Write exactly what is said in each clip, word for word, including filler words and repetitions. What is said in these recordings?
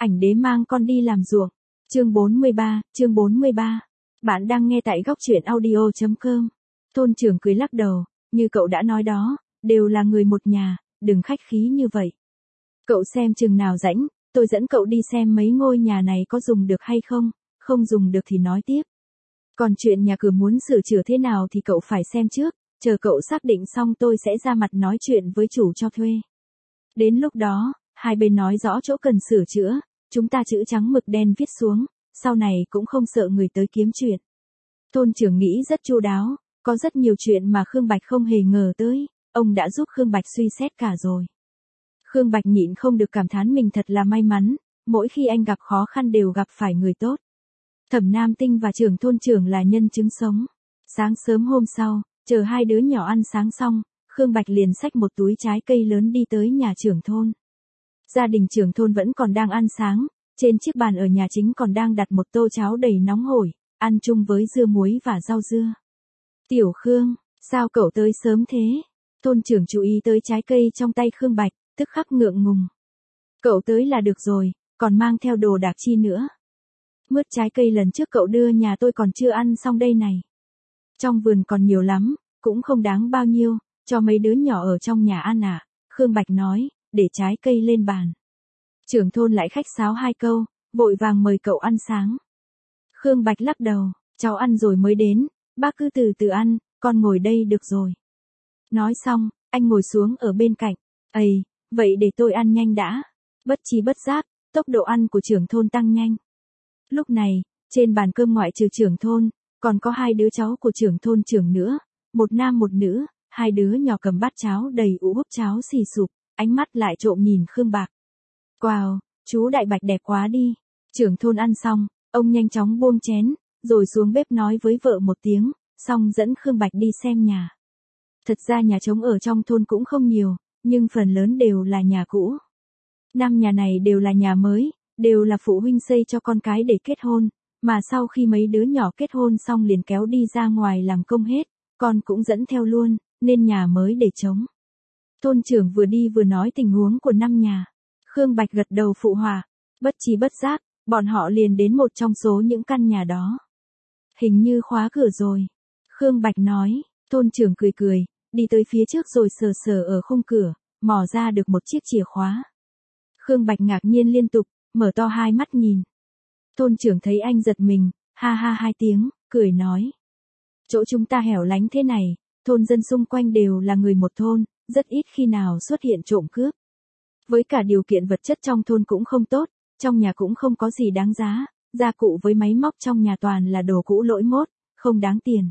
Ảnh đế mang con đi làm ruộng. Chương bốn mươi ba, chương bốn mươi ba. Bạn đang nghe tại góc truyện audio chấm com. Thôn trưởng cười lắc đầu, như cậu đã nói đó, đều là người một nhà, đừng khách khí như vậy. Cậu xem chừng nào rảnh, tôi dẫn cậu đi xem mấy ngôi nhà này có dùng được hay không, không dùng được thì nói tiếp. Còn chuyện nhà cửa muốn sửa chữa thế nào thì cậu phải xem trước, chờ cậu xác định xong tôi sẽ ra mặt nói chuyện với chủ cho thuê. Đến lúc đó, hai bên nói rõ chỗ cần sửa chữa, chúng ta chữ trắng mực đen viết xuống, sau này cũng không sợ người tới kiếm chuyện. Thôn trưởng nghĩ rất chu đáo, có rất nhiều chuyện mà Khương Bạch không hề ngờ tới, ông đã giúp Khương Bạch suy xét cả rồi. Khương Bạch nhịn không được cảm thán mình thật là may mắn, mỗi khi anh gặp khó khăn đều gặp phải người tốt. Thẩm Nam Tinh và trưởng thôn trưởng là nhân chứng sống. Sáng sớm hôm sau, chờ hai đứa nhỏ ăn sáng xong, Khương Bạch liền xách một túi trái cây lớn đi tới nhà trưởng thôn. Gia đình trưởng thôn vẫn còn đang ăn sáng, trên chiếc bàn ở nhà chính còn đang đặt một tô cháo đầy nóng hổi, ăn chung với dưa muối và rau dưa. Tiểu Khương, sao cậu tới sớm thế? Thôn trưởng chú ý tới trái cây trong tay Khương Bạch, tức khắc ngượng ngùng. Cậu tới là được rồi, còn mang theo đồ đạc chi nữa. Mướt trái cây lần trước cậu đưa nhà tôi còn chưa ăn xong đây này. Trong vườn còn nhiều lắm, cũng không đáng bao nhiêu, cho mấy đứa nhỏ ở trong nhà ăn à, Khương Bạch nói, để trái cây lên bàn. Trưởng thôn lại khách sáo hai câu, vội vàng mời cậu ăn sáng. Khương Bạch lắc đầu, cháu ăn rồi mới đến, bác cứ từ từ ăn, con ngồi đây được rồi. Nói xong, anh ngồi xuống ở bên cạnh, ầy, vậy để tôi ăn nhanh đã. Bất chi bất giác, tốc độ ăn của trưởng thôn tăng nhanh. Lúc này, trên bàn cơm ngoại trừ trưởng thôn, còn có hai đứa cháu của trưởng thôn trưởng nữa, một nam một nữ, hai đứa nhỏ cầm bát cháo đầy ú húp cháo xì sụp, ánh mắt lại trộm nhìn Khương Bạch. Wow, chú Đại Bạch đẹp quá đi. Trưởng thôn ăn xong, ông nhanh chóng buông chén, rồi xuống bếp nói với vợ một tiếng, xong dẫn Khương Bạch đi xem nhà. Thật ra nhà trống ở trong thôn cũng không nhiều, nhưng phần lớn đều là nhà cũ. Năm nhà này đều là nhà mới, đều là phụ huynh xây cho con cái để kết hôn, mà sau khi mấy đứa nhỏ kết hôn xong liền kéo đi ra ngoài làm công hết, con cũng dẫn theo luôn, nên nhà mới để trống. Thôn trưởng vừa đi vừa nói tình huống của năm nhà. Khương Bạch gật đầu phụ họa, bất chi bất giác, bọn họ liền đến một trong số những căn nhà đó. Hình như khóa cửa rồi. Khương Bạch nói, thôn trưởng cười cười, đi tới phía trước rồi sờ sờ ở khung cửa, mò ra được một chiếc chìa khóa. Khương Bạch ngạc nhiên liên tục, mở to hai mắt nhìn. Thôn trưởng thấy anh giật mình, ha ha hai tiếng, cười nói. Chỗ chúng ta hẻo lánh thế này, thôn dân xung quanh đều là người một thôn, rất ít khi nào xuất hiện trộm cướp. Với cả điều kiện vật chất trong thôn cũng không tốt, trong nhà cũng không có gì đáng giá, gia cụ với máy móc trong nhà toàn là đồ cũ lỗi mốt, không đáng tiền.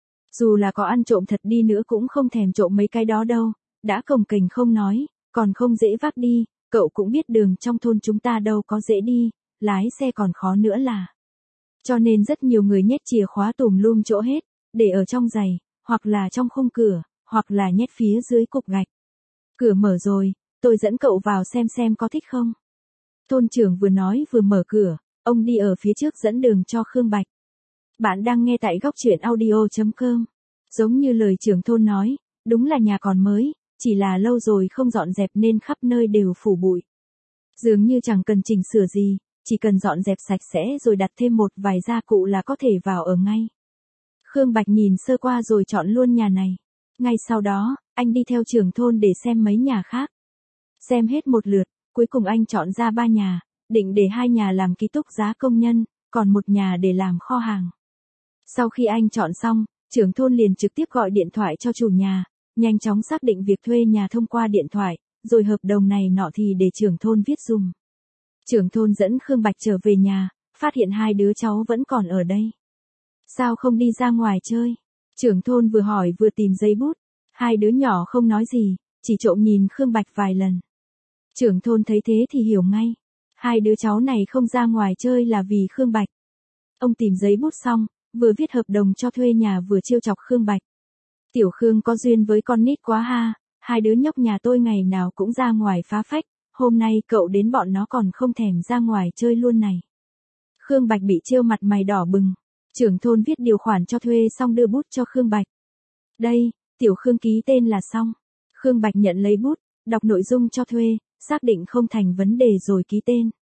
Dù là có ăn trộm thật đi nữa cũng không thèm trộm mấy cái đó đâu, đã cồng kềnh không nói, còn không dễ vác đi, cậu cũng biết đường trong thôn chúng ta đâu có dễ đi, lái xe còn khó nữa là. Cho nên rất nhiều người nhét chìa khóa tùm lum chỗ hết, để ở trong giày, hoặc là trong khung cửa, hoặc là nhét phía dưới cục gạch. Cửa mở rồi, tôi dẫn cậu vào xem xem có thích không. Thôn trưởng vừa nói vừa mở cửa, ông đi ở phía trước dẫn đường cho Khương Bạch. Bạn đang nghe tại góc truyện audio chấm com. Giống như lời trưởng thôn nói, đúng là nhà còn mới, chỉ là lâu rồi không dọn dẹp nên khắp nơi đều phủ bụi. Dường như chẳng cần chỉnh sửa gì, chỉ cần dọn dẹp sạch sẽ rồi đặt thêm một vài gia cụ là có thể vào ở ngay. Khương Bạch nhìn sơ qua rồi chọn luôn nhà này. Ngay sau đó, anh đi theo trưởng thôn để xem mấy nhà khác. Xem hết một lượt, cuối cùng anh chọn ra ba nhà, định để hai nhà làm ký túc xá công nhân, còn một nhà để làm kho hàng. Sau khi anh chọn xong, trưởng thôn liền trực tiếp gọi điện thoại cho chủ nhà, nhanh chóng xác định việc thuê nhà thông qua điện thoại, rồi hợp đồng này nọ thì để trưởng thôn viết dùm. Trưởng thôn dẫn Khương Bạch trở về nhà, phát hiện hai đứa cháu vẫn còn ở đây. Sao không đi ra ngoài chơi? Trưởng thôn vừa hỏi vừa tìm giấy bút, hai đứa nhỏ không nói gì, chỉ trộm nhìn Khương Bạch vài lần. Trưởng thôn thấy thế thì hiểu ngay, hai đứa cháu này không ra ngoài chơi là vì Khương Bạch. Ông tìm giấy bút xong, vừa viết hợp đồng cho thuê nhà vừa trêu chọc Khương Bạch. Tiểu Khương có duyên với con nít quá ha, hai đứa nhóc nhà tôi ngày nào cũng ra ngoài phá phách, hôm nay cậu đến bọn nó còn không thèm ra ngoài chơi luôn này. Khương Bạch bị trêu mặt mày đỏ bừng, trưởng thôn viết điều khoản cho thuê xong đưa bút cho Khương Bạch. Đây, Tiểu Khương ký tên là xong. Khương Bạch nhận lấy bút, đọc nội dung cho thuê, xác định không thành vấn đề rồi ký tên.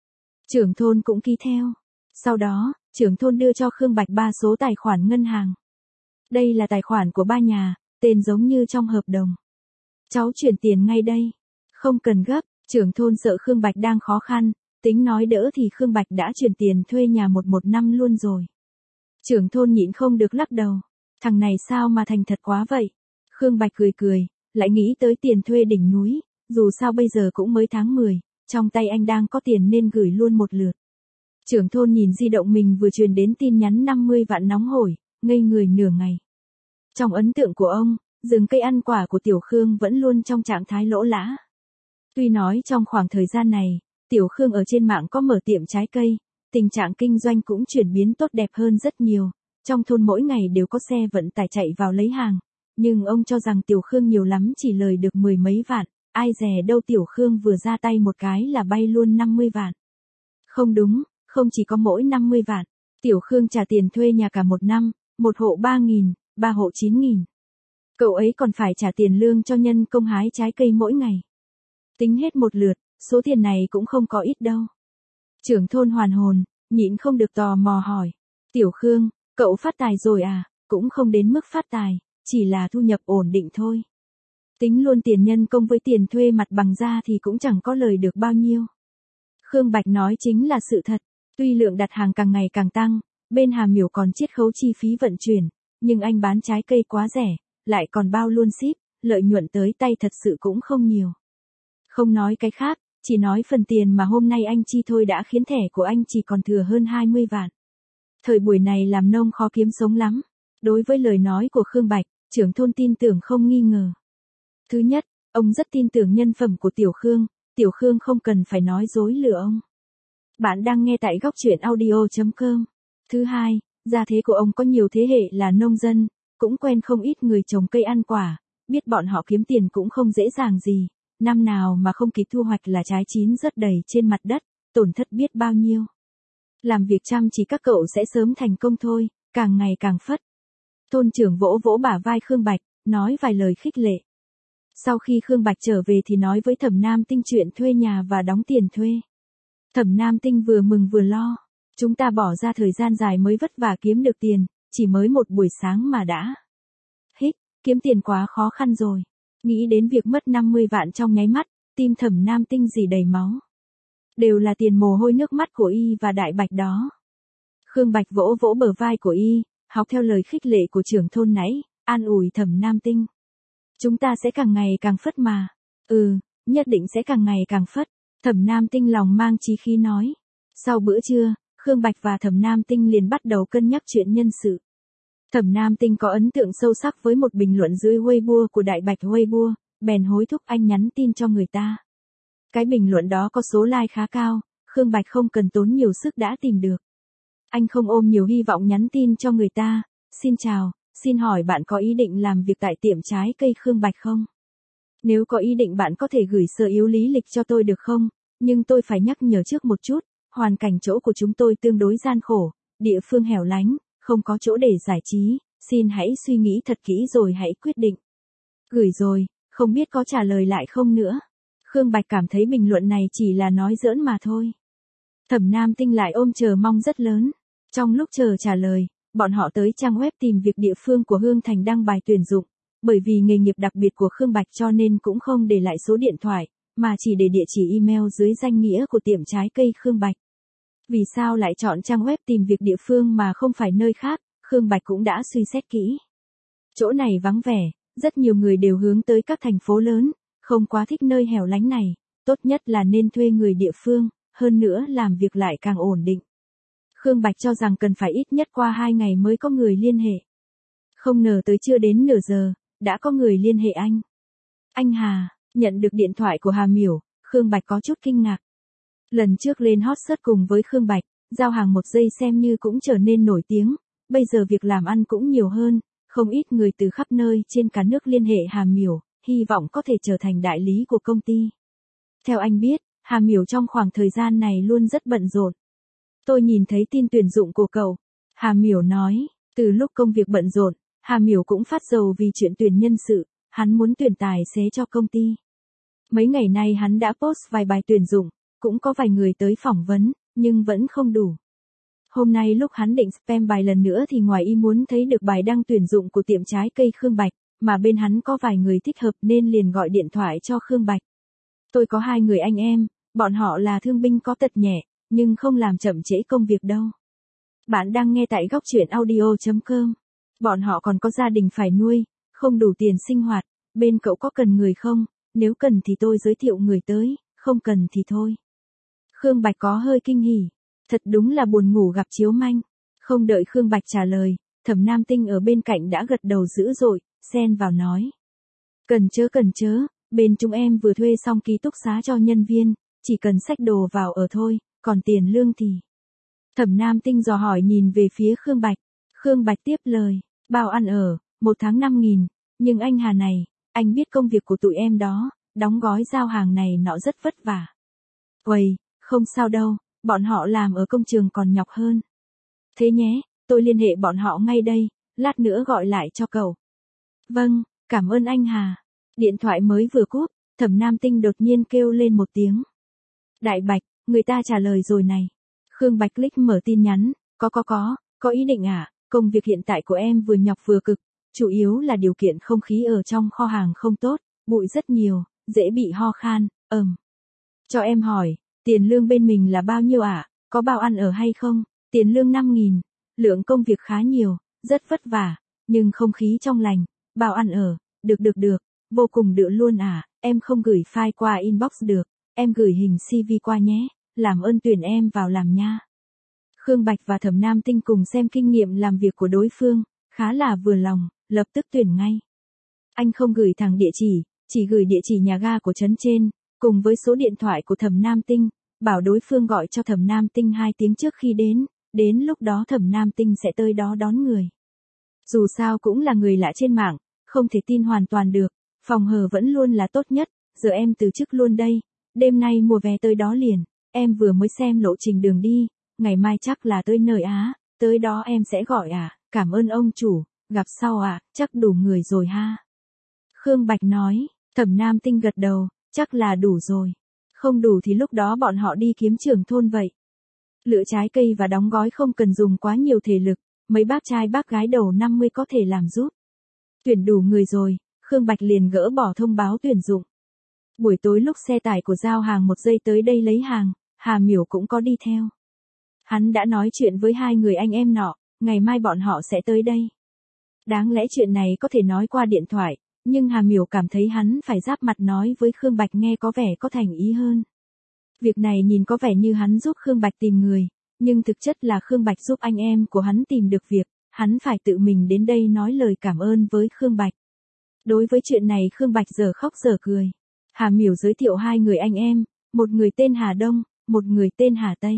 Trưởng thôn cũng ký theo. Sau đó, trưởng thôn đưa cho Khương Bạch ba số tài khoản ngân hàng. Đây là tài khoản của ba nhà, tên giống như trong hợp đồng. Cháu chuyển tiền ngay đây. Không cần gấp, trưởng thôn sợ Khương Bạch đang khó khăn, tính nói đỡ thì Khương Bạch đã chuyển tiền thuê nhà một một năm luôn rồi. Trưởng thôn nhịn không được lắc đầu. Thằng này sao mà thành thật quá vậy? Khương Bạch cười cười, lại nghĩ tới tiền thuê đỉnh núi, dù sao bây giờ cũng mới tháng mười, trong tay anh đang có tiền nên gửi luôn một lượt. Trưởng thôn nhìn di động mình vừa truyền đến tin nhắn năm mươi vạn nóng hổi, ngây người nửa ngày. Trong ấn tượng của ông, rừng cây ăn quả của Tiểu Khương vẫn luôn trong trạng thái lỗ lã. Tuy nói trong khoảng thời gian này, Tiểu Khương ở trên mạng có mở tiệm trái cây, tình trạng kinh doanh cũng chuyển biến tốt đẹp hơn rất nhiều, trong thôn mỗi ngày đều có xe vận tải chạy vào lấy hàng, nhưng ông cho rằng Tiểu Khương nhiều lắm chỉ lời được mười mấy vạn, ai dè đâu Tiểu Khương vừa ra tay một cái là bay luôn năm mươi vạn. Không đúng, không chỉ có mỗi năm mươi vạn, Tiểu Khương trả tiền thuê nhà cả một năm, một hộ ba nghìn, ba hộ chín nghìn. Cậu ấy còn phải trả tiền lương cho nhân công hái trái cây mỗi ngày. Tính hết một lượt, số tiền này cũng không có ít đâu. Trưởng thôn hoàn hồn, nhịn không được tò mò hỏi. Tiểu Khương, cậu phát tài rồi à? Cũng không đến mức phát tài, chỉ là thu nhập ổn định thôi. Tính luôn tiền nhân công với tiền thuê mặt bằng ra thì cũng chẳng có lời được bao nhiêu. Khương Bạch nói chính là sự thật, tuy lượng đặt hàng càng ngày càng tăng, bên Hà Miểu còn chiết khấu chi phí vận chuyển, nhưng anh bán trái cây quá rẻ, lại còn bao luôn ship, lợi nhuận tới tay thật sự cũng không nhiều. Không nói cái khác, chỉ nói phần tiền mà hôm nay anh chi thôi đã khiến thẻ của anh chỉ còn thừa hơn hai mươi vạn. Thời buổi này làm nông khó kiếm sống lắm. Đối với lời nói của Khương Bạch, trưởng thôn tin tưởng không nghi ngờ. Thứ nhất, ông rất tin tưởng nhân phẩm của Tiểu Khương, Tiểu Khương không cần phải nói dối lừa ông. Bạn đang nghe tại góc truyện audio chấm com. Thứ hai, gia thế của ông có nhiều thế hệ là nông dân, cũng quen không ít người trồng cây ăn quả, biết bọn họ kiếm tiền cũng không dễ dàng gì, năm nào mà không kịp thu hoạch là trái chín rớt đầy trên mặt đất, tổn thất biết bao nhiêu. Làm việc chăm chỉ các cậu sẽ sớm thành công thôi, càng ngày càng phất. Thôn trưởng vỗ vỗ bả vai Khương Bạch, nói vài lời khích lệ. Sau khi Khương Bạch trở về thì nói với Thẩm Nam Tinh chuyện thuê nhà và đóng tiền thuê. Thẩm Nam Tinh vừa mừng vừa lo. Chúng ta bỏ ra thời gian dài mới vất vả kiếm được tiền, chỉ mới một buổi sáng mà đã. Hích, kiếm tiền quá khó khăn rồi. Nghĩ đến việc mất năm mươi vạn trong nháy mắt, tim Thẩm Nam Tinh rỉ đầy máu. Đều là tiền mồ hôi nước mắt của y và Đại Bạch đó. Khương Bạch vỗ vỗ bờ vai của y, học theo lời khích lệ của trưởng thôn nãy, an ủi Thẩm Nam Tinh. Chúng ta sẽ càng ngày càng phất mà. Ừ, nhất định sẽ càng ngày càng phất. Thẩm Nam Tinh lòng mang chí khí nói. Sau bữa trưa, Khương Bạch và Thẩm Nam Tinh liền bắt đầu cân nhắc chuyện nhân sự. Thẩm Nam Tinh có ấn tượng sâu sắc với một bình luận dưới Weibo của Đại Bạch Weibo, bèn hối thúc anh nhắn tin cho người ta. Cái bình luận đó có số like khá cao, Khương Bạch không cần tốn nhiều sức đã tìm được. Anh không ôm nhiều hy vọng nhắn tin cho người ta. Xin chào, xin hỏi bạn có ý định làm việc tại tiệm trái cây Khương Bạch không? Nếu có ý định bạn có thể gửi sơ yếu lý lịch cho tôi được không? Nhưng tôi phải nhắc nhở trước một chút, hoàn cảnh chỗ của chúng tôi tương đối gian khổ, địa phương hẻo lánh, không có chỗ để giải trí, xin hãy suy nghĩ thật kỹ rồi hãy quyết định. Gửi rồi, không biết có trả lời lại không nữa. Khương Bạch cảm thấy bình luận này chỉ là nói giỡn mà thôi. Thẩm Nam Tinh lại ôm chờ mong rất lớn. Trong lúc chờ trả lời, bọn họ tới trang web tìm việc địa phương của Hương Thành đăng bài tuyển dụng, bởi vì nghề nghiệp đặc biệt của Khương Bạch cho nên cũng không để lại số điện thoại, mà chỉ để địa chỉ email dưới danh nghĩa của tiệm trái cây Khương Bạch. Vì sao lại chọn trang web tìm việc địa phương mà không phải nơi khác, Khương Bạch cũng đã suy xét kỹ. Chỗ này vắng vẻ, rất nhiều người đều hướng tới các thành phố lớn, không quá thích nơi hẻo lánh này, tốt nhất là nên thuê người địa phương, hơn nữa làm việc lại càng ổn định. Khương Bạch cho rằng cần phải ít nhất qua hai ngày mới có người liên hệ. Không ngờ tới chưa đến nửa giờ, đã có người liên hệ anh. Anh Hà, nhận được điện thoại của Hà Miểu, Khương Bạch có chút kinh ngạc. Lần trước lên hot search cùng với Khương Bạch, giao hàng một giây xem như cũng trở nên nổi tiếng, bây giờ việc làm ăn cũng nhiều hơn, không ít người từ khắp nơi trên cả nước liên hệ Hà Miểu, hy vọng có thể trở thành đại lý của công ty. Theo anh biết, Hà Miểu trong khoảng thời gian này luôn rất bận rộn. Tôi nhìn thấy tin tuyển dụng của cậu. Hà Miểu nói, từ lúc công việc bận rộn, Hà Miểu cũng phát dầu vì chuyện tuyển nhân sự, hắn muốn tuyển tài xế cho công ty. Mấy ngày nay hắn đã post vài bài tuyển dụng, cũng có vài người tới phỏng vấn, nhưng vẫn không đủ. Hôm nay lúc hắn định spam bài lần nữa thì ngoài ý muốn thấy được bài đăng tuyển dụng của tiệm trái cây Khương Bạch, mà bên hắn có vài người thích hợp nên liền gọi điện thoại cho Khương Bạch. Tôi có hai người anh em, bọn họ là thương binh có tật nhẹ, nhưng không làm chậm trễ công việc đâu. Bạn đang nghe tại góc truyện audio chấm com. Bọn họ còn có gia đình phải nuôi, không đủ tiền sinh hoạt, bên cậu có cần người không? Nếu cần thì tôi giới thiệu người tới, không cần thì thôi. Khương Bạch có hơi kinh hỉ. Thật đúng là buồn ngủ gặp chiếu manh. Không đợi Khương Bạch trả lời, Thẩm Nam Tinh ở bên cạnh đã gật đầu dữ dội, xen vào nói. Cần chớ cần chớ, bên chúng em vừa thuê xong ký túc xá cho nhân viên, chỉ cần xách đồ vào ở thôi, còn tiền lương thì... Thẩm Nam Tinh dò hỏi nhìn về phía Khương Bạch. Khương Bạch tiếp lời, bao ăn ở, một tháng năm nghìn, nhưng anh Hà này, anh biết công việc của tụi em đó, đóng gói giao hàng này nọ rất vất vả. Uầy, không sao đâu, bọn họ làm ở công trường còn nhọc hơn. Thế nhé, tôi liên hệ bọn họ ngay đây, lát nữa gọi lại cho cậu. Vâng, cảm ơn anh Hà. Điện thoại mới vừa cúp, Thẩm Nam Tinh đột nhiên kêu lên một tiếng. Đại Bạch, người ta trả lời rồi này. Khương Bạch click mở tin nhắn, có có có, có ý định à, công việc hiện tại của em vừa nhọc vừa cực, chủ yếu là điều kiện không khí ở trong kho hàng không tốt, bụi rất nhiều, dễ bị ho khan, ừm. Cho em hỏi, tiền lương bên mình là bao nhiêu ạ, à? Có bao ăn ở hay không? Tiền lương năm nghìn, lượng công việc khá nhiều, rất vất vả, nhưng không khí trong lành, bao ăn ở, được được được, vô cùng đựa luôn à, em không gửi file qua inbox được, em gửi hình xê vê qua nhé, làm ơn tuyển em vào làm nha. Khương Bạch và Thẩm Nam Tinh cùng xem kinh nghiệm làm việc của đối phương, khá là vừa lòng, lập tức tuyển ngay. Anh không gửi thẳng địa chỉ, chỉ gửi địa chỉ nhà ga của trấn trên, cùng với số điện thoại của Thẩm Nam Tinh, bảo đối phương gọi cho Thẩm Nam Tinh hai tiếng trước khi đến, đến lúc đó Thẩm Nam Tinh sẽ tới đó đón người. Dù sao cũng là người lạ trên mạng, không thể tin hoàn toàn được, phòng hờ vẫn luôn là tốt nhất, giờ em từ chức luôn đây, đêm nay mua vé tới đó liền, em vừa mới xem lộ trình đường đi, ngày mai chắc là tới nơi Á, tới đó em sẽ gọi à, cảm ơn ông chủ, gặp sau à, chắc đủ người rồi ha. Khương Bạch nói, Thẩm Nam Tinh gật đầu, chắc là đủ rồi. Không đủ thì lúc đó bọn họ đi kiếm trưởng thôn vậy. Lựa trái cây và đóng gói không cần dùng quá nhiều thể lực, mấy bác trai bác gái đầu năm mươi có thể làm giúp. Tuyển đủ người rồi, Khương Bạch liền gỡ bỏ thông báo tuyển dụng. Buổi tối lúc xe tải của giao hàng một giây tới đây lấy hàng, Hà Miểu cũng có đi theo. Hắn đã nói chuyện với hai người anh em nọ, ngày mai bọn họ sẽ tới đây. Đáng lẽ chuyện này có thể nói qua điện thoại, nhưng Hà Miểu cảm thấy hắn phải giáp mặt nói với Khương Bạch nghe có vẻ có thành ý hơn. Việc này nhìn có vẻ như hắn giúp Khương Bạch tìm người, nhưng thực chất là Khương Bạch giúp anh em của hắn tìm được việc, hắn phải tự mình đến đây nói lời cảm ơn với Khương Bạch. Đối với chuyện này Khương Bạch giờ khóc giờ cười. Hà Miểu giới thiệu hai người anh em, một người tên Hà Đông, một người tên Hà Tây.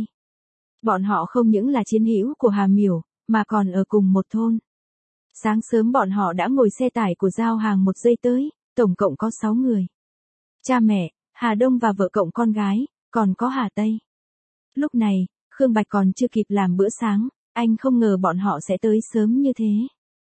Bọn họ không những là chiến hữu của Hà Miểu, mà còn ở cùng một thôn. Sáng sớm bọn họ đã ngồi xe tải của giao hàng một giây tới, tổng cộng có sáu người. Cha mẹ, Hà Đông và vợ cộng con gái, còn có Hà Tây. Lúc này, Khương Bạch còn chưa kịp làm bữa sáng, anh không ngờ bọn họ sẽ tới sớm như thế.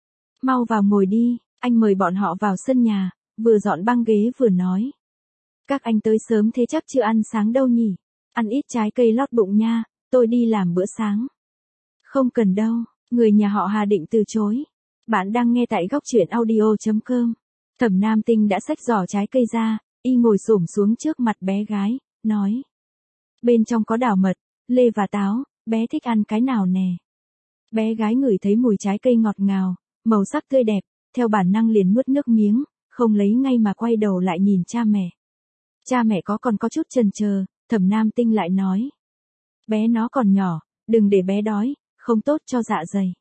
Mau vào ngồi đi, anh mời bọn họ vào sân nhà, vừa dọn băng ghế vừa nói. Các anh tới sớm thế chắc chưa ăn sáng đâu nhỉ, ăn ít trái cây lót bụng nha, tôi đi làm bữa sáng. Không cần đâu, người nhà họ Hà định từ chối. Bạn đang nghe tại góc truyện audio chấm com. Thẩm Nam Tinh đã xách giỏ trái cây ra, y ngồi xổm xuống trước mặt bé gái, nói. Bên trong có đào mật, lê và táo, bé thích ăn cái nào nè. Bé gái ngửi thấy mùi trái cây ngọt ngào, màu sắc tươi đẹp, theo bản năng liền nuốt nước miếng, không lấy ngay mà quay đầu lại nhìn cha mẹ. Cha mẹ có còn có chút chần chờ, Thẩm Nam Tinh lại nói. Bé nó còn nhỏ, đừng để bé đói, không tốt cho dạ dày.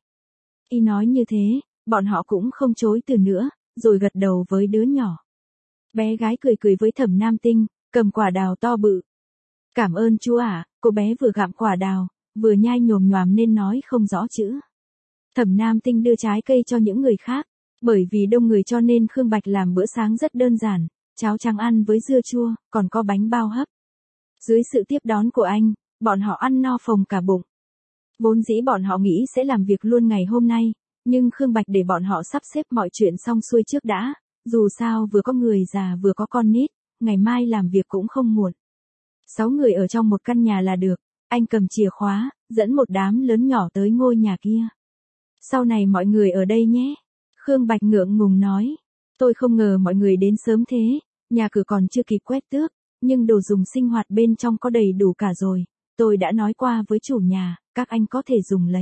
Y nói như thế, bọn họ cũng không chối từ nữa, rồi gật đầu với đứa nhỏ. Bé gái cười cười với Thẩm Nam Tinh, cầm quả đào to bự. Cảm ơn chú ạ, cô bé vừa gặm quả đào, vừa nhai nhồm nhoàm nên nói không rõ chữ. Thẩm Nam Tinh đưa trái cây cho những người khác, bởi vì đông người cho nên Khương Bạch làm bữa sáng rất đơn giản, cháo trắng ăn với dưa chua, còn có bánh bao hấp. Dưới sự tiếp đón của anh, bọn họ ăn no phồng cả bụng. Vốn dĩ bọn họ nghĩ sẽ làm việc luôn ngày hôm nay, nhưng Khương Bạch để bọn họ sắp xếp mọi chuyện xong xuôi trước đã, dù sao vừa có người già vừa có con nít, ngày mai làm việc cũng không muộn. Sáu người ở trong một căn nhà là được, Anh cầm chìa khóa, dẫn một đám lớn nhỏ tới ngôi nhà kia. Sau này mọi người ở đây nhé. Khương Bạch ngượng ngùng nói. Tôi không ngờ mọi người đến sớm thế, nhà cửa còn chưa kịp quét tước, nhưng đồ dùng sinh hoạt bên trong có đầy đủ cả rồi. Tôi đã nói qua với chủ nhà, các anh có thể dùng lấy.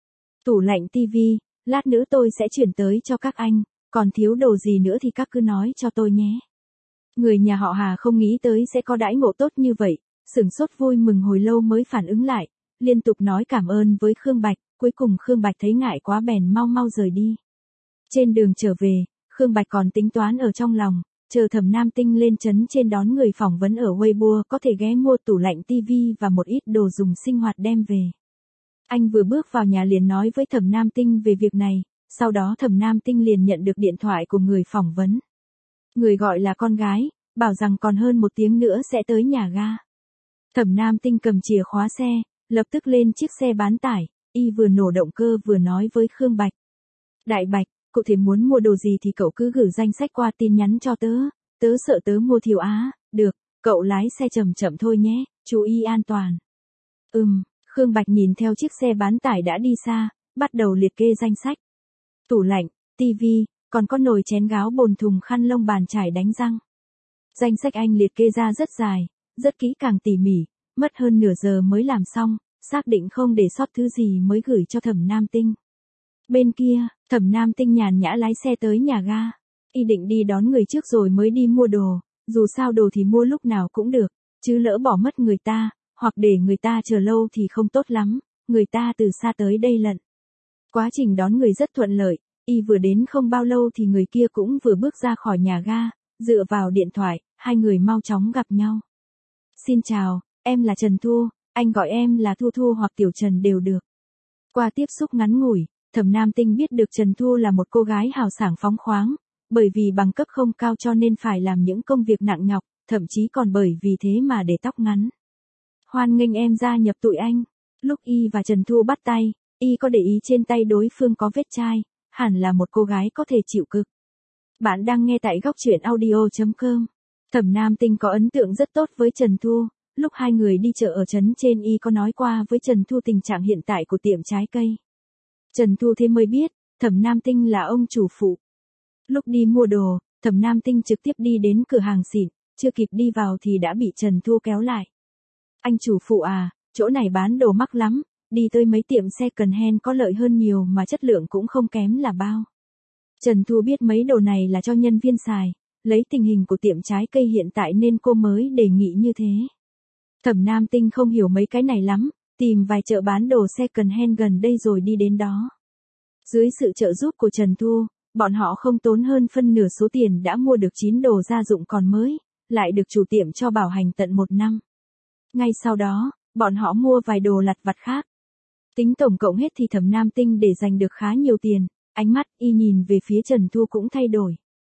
Tủ lạnh tivi, lát nữa tôi sẽ chuyển tới cho các anh, còn thiếu đồ gì nữa thì các cứ nói cho tôi nhé. Người nhà họ Hà không nghĩ tới sẽ có đãi ngộ tốt như vậy, sửng sốt vui mừng hồi lâu mới phản ứng lại, liên tục nói cảm ơn với Khương Bạch, cuối cùng Khương Bạch thấy ngại quá bèn mau mau rời đi. Trên đường trở về, Khương Bạch còn tính toán ở trong lòng, chờ Thẩm Nam Tinh lên trấn trên đón người phỏng vấn ở Weibo có thể ghé mua tủ lạnh tivi và một ít đồ dùng sinh hoạt đem về. Anh vừa bước vào nhà liền nói với Thẩm Nam Tinh về việc này, sau đó Thẩm Nam Tinh liền nhận được điện thoại của người phỏng vấn. Người gọi là con gái, bảo rằng còn hơn một tiếng nữa sẽ tới nhà ga. Thẩm Nam Tinh cầm chìa khóa xe, lập tức lên chiếc xe bán tải, y vừa nổ động cơ vừa nói với Khương Bạch. Đại Bạch, cậu thể muốn mua đồ gì thì cậu cứ gửi danh sách qua tin nhắn cho tớ, tớ sợ tớ mua thiếu á, được, cậu lái xe chậm chậm thôi nhé, chú ý an toàn. Ừm, Khương Bạch nhìn theo chiếc xe bán tải đã đi xa, bắt đầu liệt kê danh sách. Tủ lạnh, tivi, còn có nồi chén gáo bồn thùng khăn lông bàn chải đánh răng. Danh sách anh liệt kê ra rất dài, rất kỹ càng tỉ mỉ, mất hơn nửa giờ mới làm xong, xác định không để sót thứ gì mới gửi cho Thẩm Nam Tinh. Bên kia, Thẩm Nam Tinh nhàn nhã lái xe tới nhà ga. Y định đi đón người trước rồi mới đi mua đồ, dù sao đồ thì mua lúc nào cũng được, chứ lỡ bỏ mất người ta, hoặc để người ta chờ lâu thì không tốt lắm, người ta từ xa tới đây lận. Quá trình đón người rất thuận lợi, Y vừa đến không bao lâu thì người kia cũng vừa bước ra khỏi nhà ga, dựa vào điện thoại, hai người mau chóng gặp nhau. Xin chào, em là Trần Thu, anh gọi em là Thu Thu hoặc Tiểu Trần đều được. Qua tiếp xúc ngắn ngủi, Thẩm Nam Tinh biết được Trần Thu là một cô gái hào sảng phóng khoáng, bởi vì bằng cấp không cao cho nên phải làm những công việc nặng nhọc, thậm chí còn bởi vì thế mà để tóc ngắn. Hoan nghênh em gia nhập tụi anh. Lúc Y và Trần Thu bắt tay, Y có để ý trên tay đối phương có vết chai, hẳn là một cô gái có thể chịu cực. Bạn đang nghe tại góc truyện audio chấm com. Thẩm Nam Tinh có ấn tượng rất tốt với Trần Thu, lúc hai người đi chợ ở trấn trên Y có nói qua với Trần Thu tình trạng hiện tại của tiệm trái cây. Trần Thu thế mới biết, Thẩm Nam Tinh là ông chủ phụ. Lúc đi mua đồ, Thẩm Nam Tinh trực tiếp đi đến cửa hàng xịn, chưa kịp đi vào thì đã bị Trần Thu kéo lại. Anh chủ phụ à, chỗ này bán đồ mắc lắm, đi tới mấy tiệm second hand có lợi hơn nhiều mà chất lượng cũng không kém là bao. Trần Thu biết mấy đồ này là cho nhân viên xài, lấy tình hình của tiệm trái cây hiện tại nên cô mới đề nghị như thế. Thẩm Nam Tinh không hiểu mấy cái này lắm, tìm vài chợ bán đồ second hand gần đây rồi đi đến đó. Dưới sự trợ giúp của Trần Thu, bọn họ không tốn hơn phân nửa số tiền đã mua được chín đồ gia dụng còn mới, lại được chủ tiệm cho bảo hành tận một năm. Ngay sau đó, bọn họ mua vài đồ lặt vặt khác. Tính tổng cộng hết thì Thẩm Nam Tinh để dành được khá nhiều tiền, ánh mắt Y nhìn về phía Trần Thu cũng thay đổi.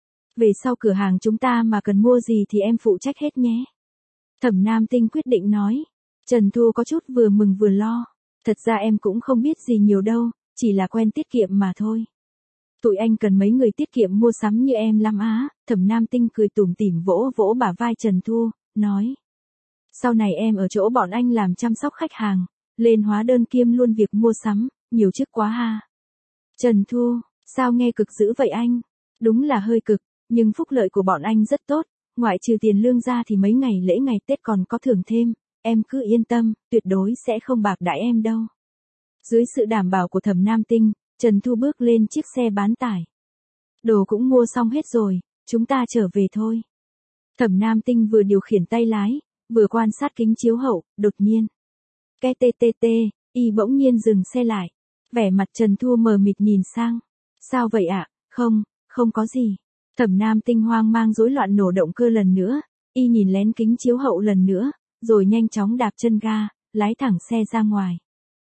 Về sau cửa hàng chúng ta mà cần mua gì thì em phụ trách hết nhé. Thẩm Nam Tinh quyết định nói. Trần Thu có chút vừa mừng vừa lo. Thật ra em cũng không biết gì nhiều đâu, chỉ là quen tiết kiệm mà thôi. Tụi anh cần mấy người tiết kiệm mua sắm như em lắm á. Thẩm Nam Tinh cười tủm tỉm vỗ vỗ bả vai Trần Thu, nói. Sau này em ở chỗ bọn anh làm chăm sóc khách hàng, lên hóa đơn kiêm luôn việc mua sắm, nhiều chức quá ha. Trần Thu, sao nghe cực dữ vậy anh? Đúng là hơi cực, nhưng phúc lợi của bọn anh rất tốt, ngoại trừ tiền lương ra thì mấy ngày lễ ngày Tết còn có thưởng thêm, em cứ yên tâm, tuyệt đối sẽ không bạc đãi em đâu. Dưới sự đảm bảo của Thẩm Nam Tinh, Trần Thu bước lên chiếc xe bán tải. Đồ cũng mua xong hết rồi, chúng ta trở về thôi. Thẩm Nam Tinh vừa điều khiển tay lái, vừa quan sát kính chiếu hậu, đột nhiên. Cái tê tê tê, Y bỗng nhiên dừng xe lại. Vẻ mặt Trần Thu mờ mịt nhìn sang. Sao vậy ạ? À? Không, không có gì. Thẩm Nam Tinh hoang mang rối loạn nổ động cơ lần nữa. Y nhìn lén kính chiếu hậu lần nữa, rồi nhanh chóng đạp chân ga, lái thẳng xe ra ngoài.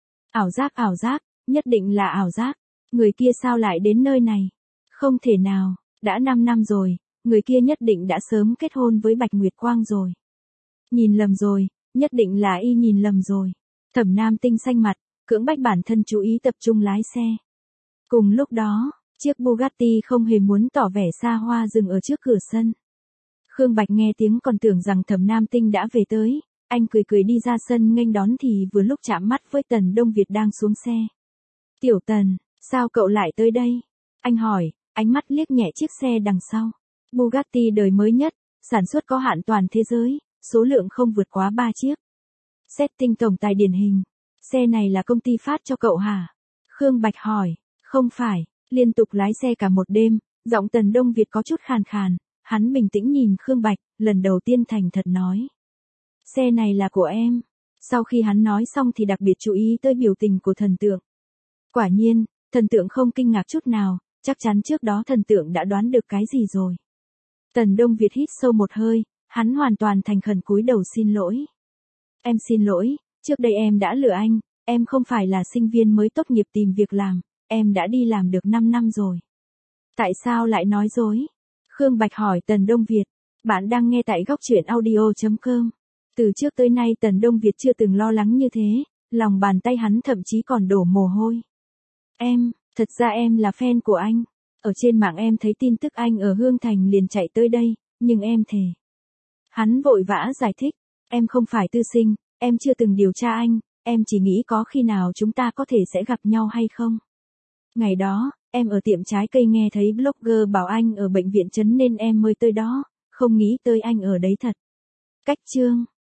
Ảo giác ảo giác, nhất định là ảo giác. Người kia sao lại đến nơi này? Không thể nào, đã năm năm rồi, người kia nhất định đã sớm kết hôn với Bạch Nguyệt Quang rồi. Nhìn lầm rồi, nhất định là Y nhìn lầm rồi. Thẩm Nam Tinh xanh mặt, cưỡng bách bản thân chú ý tập trung lái xe. Cùng lúc đó, chiếc Bugatti không hề muốn tỏ vẻ xa hoa dừng ở trước cửa sân. Khương Bạch nghe tiếng còn tưởng rằng Thẩm Nam Tinh đã về tới, Anh cười cười đi ra sân nghênh đón thì vừa lúc chạm mắt với Tần Đông Việt đang xuống xe. Tiểu Tần, sao cậu lại tới đây? Anh hỏi, ánh mắt liếc nhẹ chiếc xe đằng sau. Bugatti đời mới nhất, sản xuất có hạn toàn thế giới, số lượng không vượt quá ba chiếc. Setting tổng tài điển hình. Xe này là công ty phát cho cậu hả? Khương Bạch hỏi, không phải, liên tục lái xe cả một đêm, giọng Tần Đông Việt có chút khàn khàn, hắn bình tĩnh nhìn Khương Bạch, lần đầu tiên thành thật nói. Xe này là của em. Sau khi hắn nói xong thì đặc biệt chú ý tới biểu tình của thần tượng. Quả nhiên, thần tượng không kinh ngạc chút nào, chắc chắn trước đó thần tượng đã đoán được cái gì rồi. Tần Đông Việt hít sâu một hơi, hắn hoàn toàn thành khẩn cúi đầu xin lỗi. Em xin lỗi, trước đây em đã lừa anh, em không phải là sinh viên mới tốt nghiệp tìm việc làm, em đã đi làm được năm năm rồi. Tại sao lại nói dối? Khương Bạch hỏi Tần Đông Việt. Bạn đang nghe tại góc truyện audio chấm com. Từ trước tới nay Tần Đông Việt chưa từng lo lắng như thế, lòng bàn tay hắn thậm chí còn đổ mồ hôi. Em, thật ra em là fan của anh. Ở trên mạng em thấy tin tức anh ở Hương Thành liền chạy tới đây, nhưng em thề. Hắn vội vã giải thích, em không phải tư sinh, em chưa từng điều tra anh, em chỉ nghĩ có khi nào chúng ta có thể sẽ gặp nhau hay không. Ngày đó, em ở tiệm trái cây nghe thấy blogger bảo anh ở bệnh viện chấn nên em mới tới đó, không nghĩ tới anh ở đấy thật. Cách chương